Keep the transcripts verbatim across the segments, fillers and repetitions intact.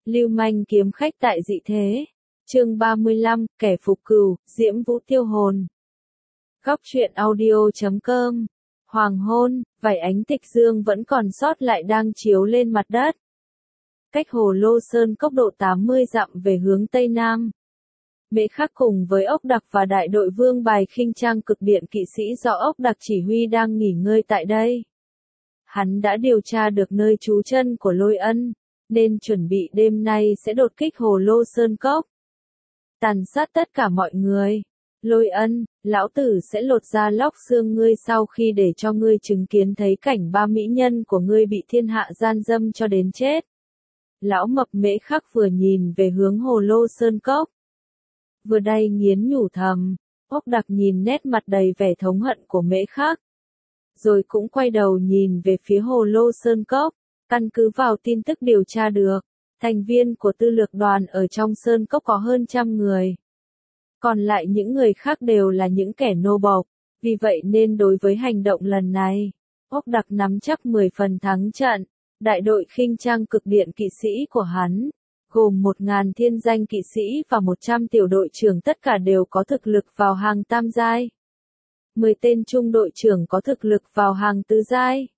Lưu manh kiếm khách tại dị thế. Chương ba mươi lăm, kẻ phục cừu, Diễm Vũ tiêu hồn. Góc truyện audio chấm com. Hoàng hôn, vài ánh tịch dương vẫn còn sót lại đang chiếu lên mặt đất. Cách Hồ Lô Sơn cốc độ tám mươi dặm về hướng tây nam. Mễ Khắc cùng với Ốc Đặc và đại đội Vương Bài khinh trang cực điện kỵ sĩ do Ốc Đặc chỉ huy đang nghỉ ngơi tại đây. Hắn đã điều tra được nơi trú chân của Lôi Ân, nên chuẩn bị đêm nay sẽ đột kích Hồ Lô Sơn cốc. Tàn sát tất cả mọi người. Lôi Ân, lão tử sẽ lột da lóc xương ngươi sau khi để cho ngươi chứng kiến thấy cảnh ba mỹ nhân của ngươi bị thiên hạ gian dâm cho đến chết. Lão mập Mễ Khắc vừa nhìn về hướng Hồ Lô Sơn cốc, vừa đay nghiến nhủ thầm. Ốc Đặc nhìn nét mặt đầy vẻ thống hận của Mễ Khắc, rồi cũng quay đầu nhìn về phía Hồ Lô Sơn cốc. Căn cứ vào tin tức điều tra được, thành viên của tư lược đoàn ở trong Sơn cốc có hơn trăm người. Còn lại những người khác đều là những kẻ nô bộc, vì vậy nên đối với hành động lần này, Ốc Đặc nắm chắc mười phần thắng trận. Đại đội khinh trang cực điện kỵ sĩ của hắn, gồm một nghìn thiên danh kỵ sĩ và một trăm tiểu đội trưởng tất cả đều có thực lực vào hàng tam giai. mười tên trung đội trưởng có thực lực vào hàng tứ giai.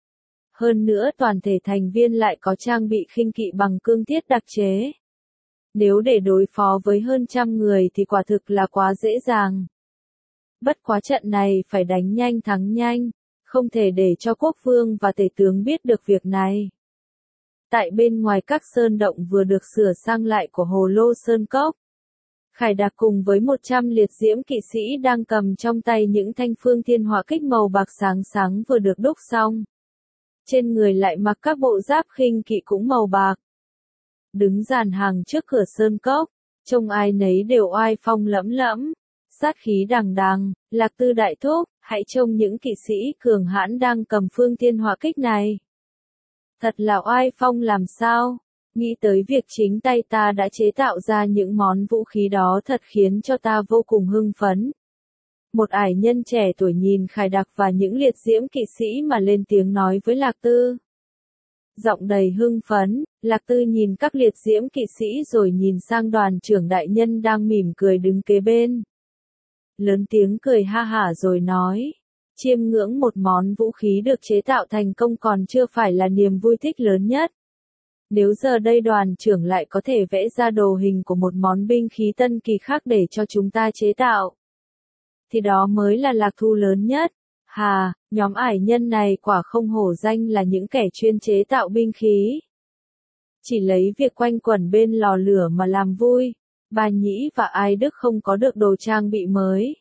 Hơn nữa toàn thể thành viên lại có trang bị khinh kỵ bằng cương thiết đặc chế. Nếu để đối phó với hơn trăm người thì quả thực là quá dễ dàng. Bất quá trận này phải đánh nhanh thắng nhanh, không thể để cho quốc vương và tể tướng biết được việc này. Tại bên ngoài các sơn động vừa được sửa sang lại của Hồ Lô Sơn cốc, Khải Đạc cùng với một trăm liệt diễm kỵ sĩ đang cầm trong tay những thanh phương thiên hỏa kích màu bạc sáng sáng vừa được đúc xong. Trên người lại mặc các bộ giáp khinh kỵ cũng màu bạc. Đứng dàn hàng trước cửa sơn cốc, trông ai nấy đều oai phong lẫm lẫm, sát khí đằng đằng. Lạc Tư đại thúc, hãy trông những kỵ sĩ cường hãn đang cầm phương thiên hỏa kích này. Thật là oai phong làm sao, nghĩ tới việc chính tay ta đã chế tạo ra những món vũ khí đó thật khiến cho ta vô cùng hưng phấn. Một ải nhân trẻ tuổi nhìn Khải Đạc và những liệt diễm kỵ sĩ mà lên tiếng nói với Lạc Tư. Giọng đầy hưng phấn, Lạc Tư nhìn các liệt diễm kỵ sĩ rồi nhìn sang đoàn trưởng đại nhân đang mỉm cười đứng kế bên. Lớn tiếng cười ha hả rồi nói, chiêm ngưỡng một món vũ khí được chế tạo thành công còn chưa phải là niềm vui thích lớn nhất. Nếu giờ đây đoàn trưởng lại có thể vẽ ra đồ hình của một món binh khí tân kỳ khác để cho chúng ta chế tạo, thì đó mới là lạc thu lớn nhất. Hà, nhóm ải nhân này quả không hổ danh là những kẻ chuyên chế tạo binh khí. Chỉ lấy việc quanh quẩn bên lò lửa mà làm vui. Bà Nhĩ và Ai Đức không có được đồ trang bị mới.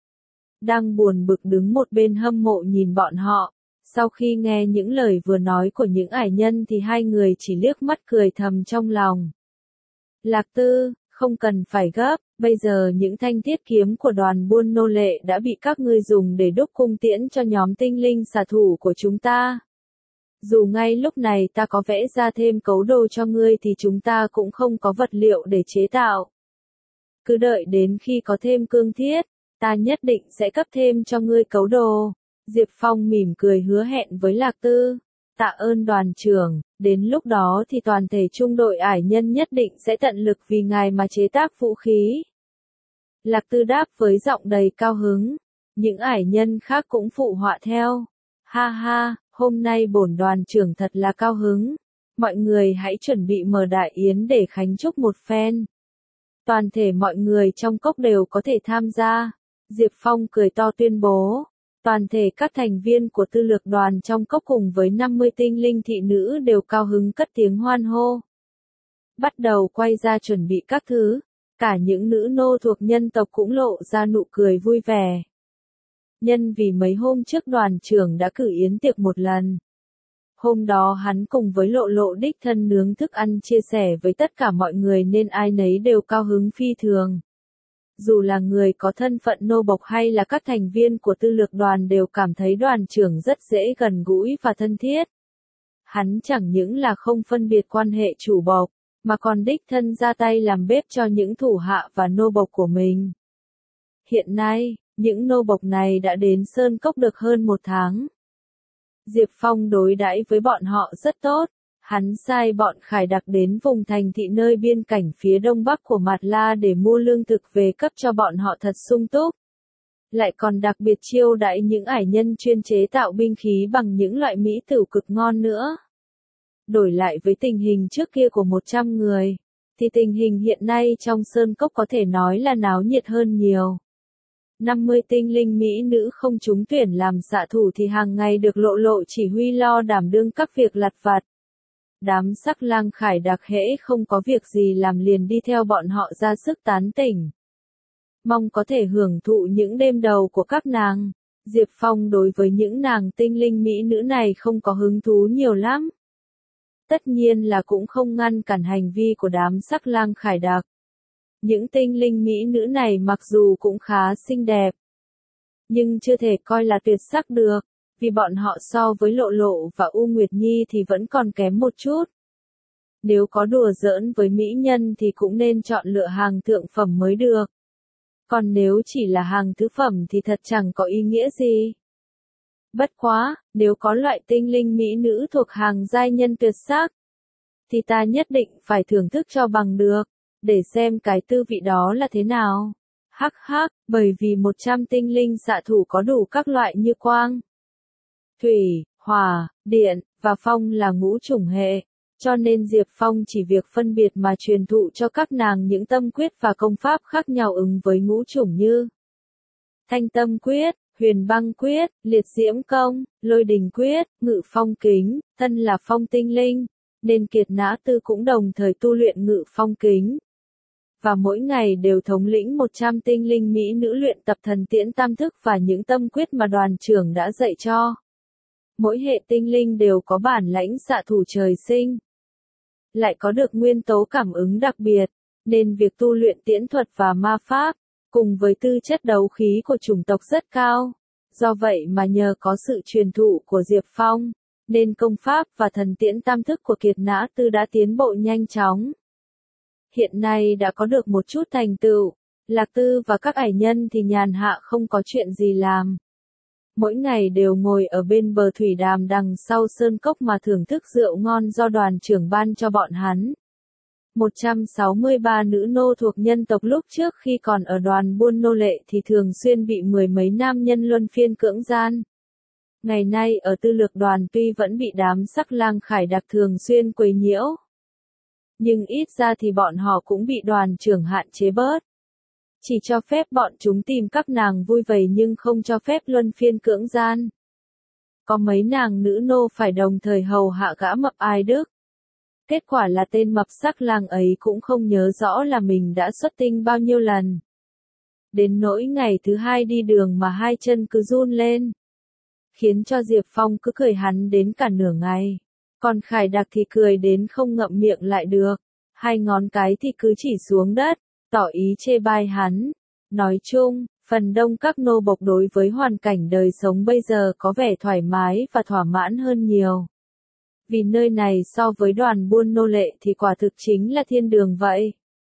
Đang buồn bực đứng một bên hâm mộ nhìn bọn họ. Sau khi nghe những lời vừa nói của những ải nhân thì hai người chỉ liếc mắt cười thầm trong lòng. Lạc Tư, không cần phải gấp, bây giờ những thanh thiết kiếm của đoàn buôn nô lệ đã bị các ngươi dùng để đúc cung tiễn cho nhóm tinh linh xạ thủ của chúng ta. Dù ngay lúc này ta có vẽ ra thêm cấu đồ cho ngươi thì chúng ta cũng không có vật liệu để chế tạo. Cứ đợi đến khi có thêm cương thiết, ta nhất định sẽ cấp thêm cho ngươi cấu đồ. Diệp Phong mỉm cười hứa hẹn với Lạc Tư. Tạ ơn đoàn trưởng, đến lúc đó thì toàn thể trung đội ải nhân nhất định sẽ tận lực vì ngài mà chế tác vũ khí. Lạc Tư đáp với giọng đầy cao hứng. Những ải nhân khác cũng phụ họa theo. Ha ha, hôm nay bổn đoàn trưởng thật là cao hứng. Mọi người hãy chuẩn bị mở đại yến để khánh chúc một phen. Toàn thể mọi người trong cốc đều có thể tham gia. Diệp Phong cười to tuyên bố. Toàn thể các thành viên của tư lược đoàn trong cốc cùng với năm mươi tinh linh thị nữ đều cao hứng cất tiếng hoan hô. Bắt đầu quay ra chuẩn bị các thứ. Cả những nữ nô thuộc nhân tộc cũng lộ ra nụ cười vui vẻ. Nhân vì mấy hôm trước đoàn trưởng đã cử yến tiệc một lần. Hôm đó hắn cùng với Lộ Lộ đích thân nướng thức ăn chia sẻ với tất cả mọi người nên ai nấy đều cao hứng phi thường. Dù là người có thân phận nô bộc hay là các thành viên của tư lược đoàn đều cảm thấy đoàn trưởng rất dễ gần gũi và thân thiết. Hắn chẳng những là không phân biệt quan hệ chủ bộc, mà còn đích thân ra tay làm bếp cho những thủ hạ và nô bộc của mình. Hiện nay, những nô bộc này đã đến Sơn Cốc được hơn một tháng. Diệp Phong đối đãi với bọn họ rất tốt, Hắn sai bọn khải đặc đến vùng thành thị nơi biên cảnh phía đông bắc của Mạt La để mua lương thực về cấp cho bọn họ thật sung túc. Lại còn đặc biệt chiêu đãi những ải nhân chuyên chế tạo binh khí bằng những loại mỹ tửu cực ngon nữa. Đổi lại với tình hình trước kia của một trăm người, thì tình hình hiện nay trong Sơn Cốc có thể nói là náo nhiệt hơn nhiều. năm mươi tinh linh mỹ nữ không trúng tuyển làm xạ thủ thì hàng ngày được Lộ Lộ chỉ huy lo đảm đương các việc lặt vặt. Đám sắc lang khải đặc hễ không có việc gì làm liền đi theo bọn họ ra sức tán tỉnh. Mong có thể hưởng thụ những đêm đầu của các nàng. Diệp Phong đối với những nàng tinh linh mỹ nữ này không có hứng thú nhiều lắm. Tất nhiên là cũng không ngăn cản hành vi của đám sắc lang khải đặc. Những tinh linh mỹ nữ này mặc dù cũng khá xinh đẹp, nhưng chưa thể coi là tuyệt sắc được, vì bọn họ so với Lộ Lộ và U Nguyệt Nhi thì vẫn còn kém một chút. Nếu có đùa giỡn với mỹ nhân thì cũng nên chọn lựa hàng thượng phẩm mới được. Còn nếu chỉ là hàng thứ phẩm thì thật chẳng có ý nghĩa gì. Bất quá, nếu có loại tinh linh mỹ nữ thuộc hàng giai nhân tuyệt sắc, thì ta nhất định phải thưởng thức cho bằng được, để xem cái tư vị đó là thế nào. Hắc hắc, bởi vì một trăm tinh linh xạ thủ có đủ các loại như quang, thủy, hỏa, điện, và phong là ngũ chủng hệ, cho nên Diệp Phong chỉ việc phân biệt mà truyền thụ cho các nàng những tâm quyết và công pháp khác nhau ứng với ngũ chủng như Thanh Tâm Quyết, Huyền Băng Quyết, Liệt Diễm Công, Lôi Đình Quyết, Ngự Phong Kính. Thân là phong tinh linh, nên Kiệt Nã Tư cũng đồng thời tu luyện Ngự Phong Kính. Và mỗi ngày đều thống lĩnh một trăm tinh linh mỹ nữ luyện tập thần tiễn tam thức và những tâm quyết mà đoàn trưởng đã dạy cho. Mỗi hệ tinh linh đều có bản lãnh xạ thủ trời sinh, lại có được nguyên tố cảm ứng đặc biệt, nên việc tu luyện tiễn thuật và ma pháp, cùng với tư chất đấu khí của chủng tộc rất cao. Do vậy mà nhờ có sự truyền thụ của Diệp Phong, nên công pháp và thần tiễn tam thức của Kiệt Nã Tư đã tiến bộ nhanh chóng. Hiện nay đã có được một chút thành tựu, Lạc Tư và các ải nhân thì nhàn hạ không có chuyện gì làm. Mỗi ngày đều ngồi ở bên bờ thủy đàm đằng sau sơn cốc mà thưởng thức rượu ngon do đoàn trưởng ban cho bọn hắn. một trăm sáu mươi ba nữ nô thuộc nhân tộc lúc trước khi còn ở đoàn buôn nô lệ thì thường xuyên bị mười mấy nam nhân luân phiên cưỡng gian. Ngày nay ở tư lược đoàn tuy vẫn bị đám sắc lang khải đặc thường xuyên quấy nhiễu, nhưng ít ra thì bọn họ cũng bị đoàn trưởng hạn chế bớt. Chỉ cho phép bọn chúng tìm các nàng vui vầy nhưng không cho phép luân phiên cưỡng gian. Có mấy nàng nữ nô phải đồng thời hầu hạ gã mập Ai Đức. Kết quả là tên mập sắc lang ấy cũng không nhớ rõ là mình đã xuất tinh bao nhiêu lần. Đến nỗi ngày thứ hai đi đường mà hai chân cứ run lên, khiến cho Diệp Phong cứ cười hắn đến cả nửa ngày. Còn Khải Đặc thì cười đến không ngậm miệng lại được, hai ngón cái thì cứ chỉ xuống đất, tỏ ý chê bai hắn. Nói chung, phần đông các nô bộc đối với hoàn cảnh đời sống bây giờ có vẻ thoải mái và thỏa mãn hơn nhiều. Vì nơi này so với đoàn buôn nô lệ thì quả thực chính là thiên đường vậy.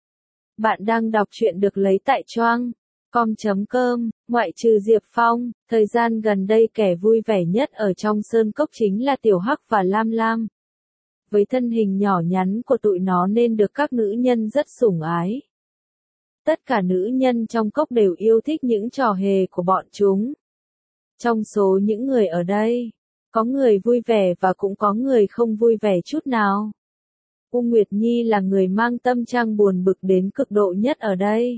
Bạn đang đọc truyện được lấy tại choang com chấm com, ngoại trừ Diệp Phong, thời gian gần đây kẻ vui vẻ nhất ở trong sơn cốc chính là Tiểu Hắc và Lam Lam. Với thân hình nhỏ nhắn của tụi nó nên được các nữ nhân rất sủng ái. Tất cả nữ nhân trong cốc đều yêu thích những trò hề của bọn chúng. Trong số những người ở đây, có người vui vẻ và cũng có người không vui vẻ chút nào. U Nguyệt Nhi là người mang tâm trạng buồn bực đến cực độ nhất ở đây.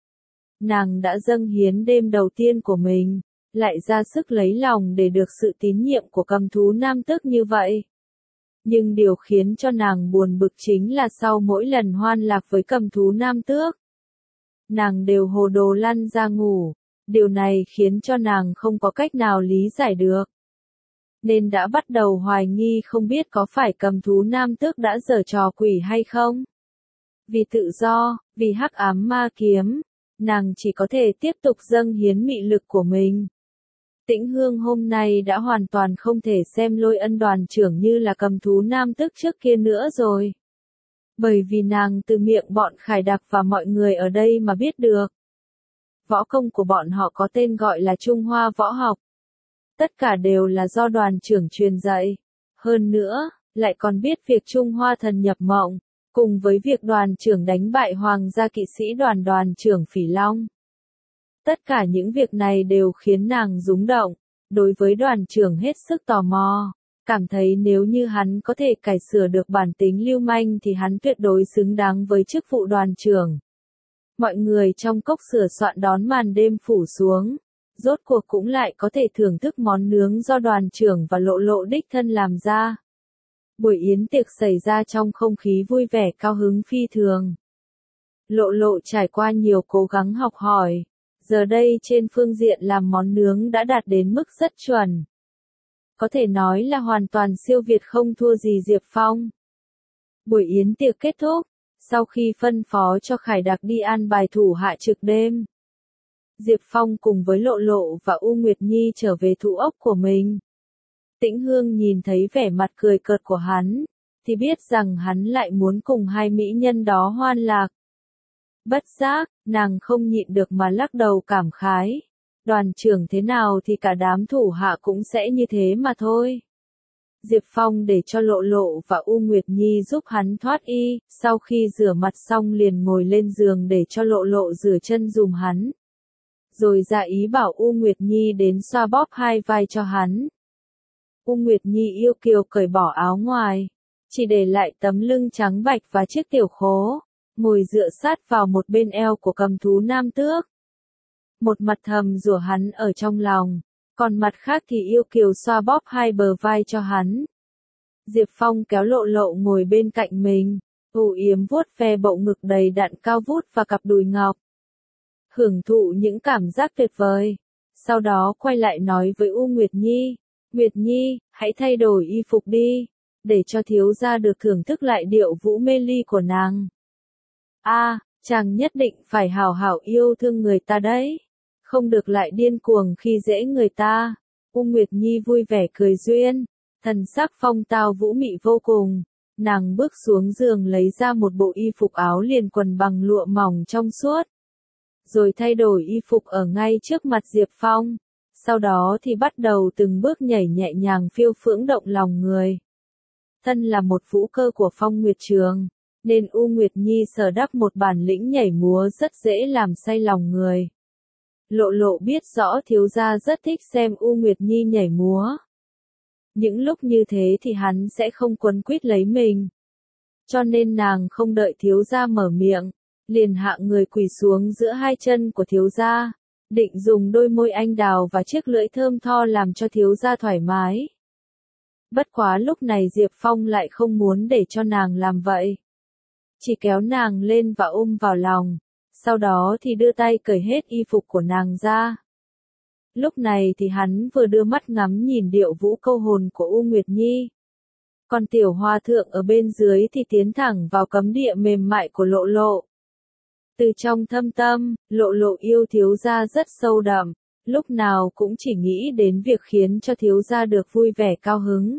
Nàng đã dâng hiến đêm đầu tiên của mình, lại ra sức lấy lòng để được sự tín nhiệm của cầm thú nam tước như vậy. Nhưng điều khiến cho nàng buồn bực chính là sau mỗi lần hoan lạc với cầm thú nam tước, nàng đều hồ đồ lăn ra ngủ. Điều này khiến cho nàng không có cách nào lý giải được, nên đã bắt đầu hoài nghi không biết có phải cầm thú nam tước đã giở trò quỷ hay không. Vì tự do, vì hắc ám ma kiếm, nàng chỉ có thể tiếp tục dâng hiến mị lực của mình. Tĩnh Hương hôm nay đã hoàn toàn không thể xem Lôi Ân đoàn trưởng như là cầm thú nam tước trước kia nữa rồi. Bởi vì nàng từ miệng bọn Khải Đặc và mọi người ở đây mà biết được. Võ công của bọn họ có tên gọi là Trung Hoa Võ Học. Tất cả đều là do đoàn trưởng truyền dạy. Hơn nữa, lại còn biết việc Trung Hoa thần nhập mộng, cùng với việc đoàn trưởng đánh bại hoàng gia kỵ sĩ đoàn đoàn trưởng Phỉ Long. Tất cả những việc này đều khiến nàng rúng động, đối với đoàn trưởng hết sức tò mò, cảm thấy nếu như hắn có thể cải sửa được bản tính lưu manh thì hắn tuyệt đối xứng đáng với chức vụ đoàn trưởng. Mọi người trong cốc sửa soạn đón màn đêm phủ xuống, rốt cuộc cũng lại có thể thưởng thức món nướng do đoàn trưởng và Lộ Lộ đích thân làm ra. Buổi yến tiệc xảy ra trong không khí vui vẻ cao hứng phi thường. Lộ Lộ trải qua nhiều cố gắng học hỏi, giờ đây trên phương diện làm món nướng đã đạt đến mức rất chuẩn. Có thể nói là hoàn toàn siêu việt không thua gì Diệp Phong. Buổi yến tiệc kết thúc, sau khi phân phó cho Khải Đặc đi an bài thủ hạ trực đêm, Diệp Phong cùng với Lộ Lộ và U Nguyệt Nhi trở về thủ ốc của mình. Tĩnh Hương nhìn thấy vẻ mặt cười cợt của hắn, thì biết rằng hắn lại muốn cùng hai mỹ nhân đó hoan lạc. Bất giác, nàng không nhịn được mà lắc đầu cảm khái. Đoàn trưởng thế nào thì cả đám thủ hạ cũng sẽ như thế mà thôi. Diệp Phong để cho Lộ Lộ và U Nguyệt Nhi giúp hắn thoát y, sau khi rửa mặt xong liền ngồi lên giường để cho Lộ Lộ rửa chân dùm hắn. Rồi ra ý bảo U Nguyệt Nhi đến xoa bóp hai vai cho hắn. U Nguyệt Nhi yêu kiều cởi bỏ áo ngoài, chỉ để lại tấm lưng trắng bạch và chiếc tiểu khố, ngồi dựa sát vào một bên eo của cầm thú nam tước. Một mặt thầm rủa hắn ở trong lòng, còn mặt khác thì yêu kiều xoa bóp hai bờ vai cho hắn. Diệp Phong kéo Lộ Lộ ngồi bên cạnh mình, ưu yếm vuốt ve bậu ngực đầy đặn cao vút và cặp đùi ngọc. Hưởng thụ những cảm giác tuyệt vời. Sau đó quay lại nói với U Nguyệt Nhi, Nguyệt Nhi, hãy thay đổi y phục đi, để cho thiếu gia được thưởng thức lại điệu vũ mê ly của nàng. A, à, chàng nhất định phải hào hảo yêu thương người ta đấy, không được lại điên cuồng khi dễ người ta. U Nguyệt Nhi vui vẻ cười duyên, thần sắc phong tao vũ mị vô cùng. Nàng bước xuống giường lấy ra một bộ y phục áo liền quần bằng lụa mỏng trong suốt, rồi thay đổi y phục ở ngay trước mặt Diệp Phong. Sau đó thì bắt đầu từng bước nhảy nhẹ nhàng phiêu phưỡng động lòng người. Thân là một vũ cơ của Phong Nguyệt Trường, nên U Nguyệt Nhi sở đắp một bản lĩnh nhảy múa rất dễ làm say lòng người. Lộ Lộ biết rõ thiếu gia rất thích xem U Nguyệt Nhi nhảy múa. Những lúc như thế thì hắn sẽ không quấn quýt lấy mình. Cho nên nàng không đợi thiếu gia mở miệng, liền hạ người quỳ xuống giữa hai chân của thiếu gia, định dùng đôi môi anh đào và chiếc lưỡi thơm tho làm cho thiếu gia thoải mái. Bất quá lúc này Diệp Phong lại không muốn để cho nàng làm vậy. Chỉ kéo nàng lên và ôm vào lòng, sau đó thì đưa tay cởi hết y phục của nàng ra. Lúc này thì hắn vừa đưa mắt ngắm nhìn điệu vũ câu hồn của U Nguyệt Nhi. Còn tiểu hòa thượng ở bên dưới thì tiến thẳng vào cấm địa mềm mại của Lộ Lộ. Từ trong thâm tâm, Lộ Lộ yêu thiếu gia rất sâu đậm, lúc nào cũng chỉ nghĩ đến việc khiến cho thiếu gia được vui vẻ cao hứng.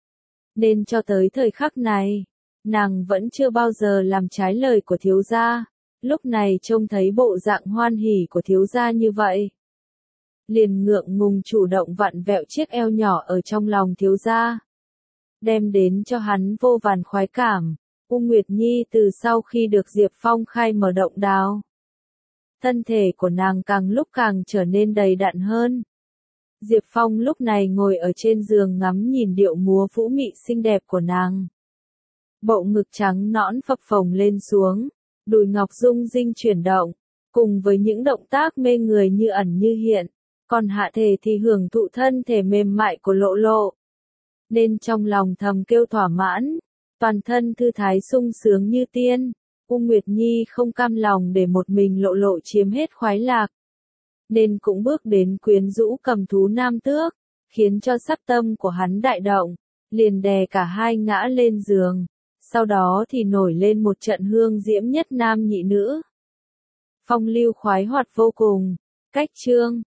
Nên cho tới thời khắc này, nàng vẫn chưa bao giờ làm trái lời của thiếu gia. Lúc này trông thấy bộ dạng hoan hỉ của thiếu gia như vậy, liền ngượng ngùng chủ động vặn vẹo chiếc eo nhỏ ở trong lòng thiếu gia, đem đến cho hắn vô vàn khoái cảm. U Nguyệt Nhi từ sau khi được Diệp Phong khai mở động đào, thân thể của nàng càng lúc càng trở nên đầy đặn hơn. Diệp Phong lúc này ngồi ở trên giường ngắm nhìn điệu múa vũ mị xinh đẹp của nàng. Bậu ngực trắng nõn phập phồng lên xuống, đùi ngọc rung rinh chuyển động, cùng với những động tác mê người như ẩn như hiện, còn hạ thể thì hưởng thụ thân thể mềm mại của Lộ Lộ. Nên trong lòng thầm kêu thỏa mãn, toàn thân thư thái sung sướng như tiên. U Nguyệt Nhi không cam lòng để một mình Lộ Lộ chiếm hết khoái lạc, nên cũng bước đến quyến rũ cầm thú nam tước, khiến cho sắc tâm của hắn đại động, liền đè cả hai ngã lên giường. Sau đó thì nổi lên một trận hương diễm nhất nam nhị nữ. Phong lưu khoái hoạt vô cùng. Cách chương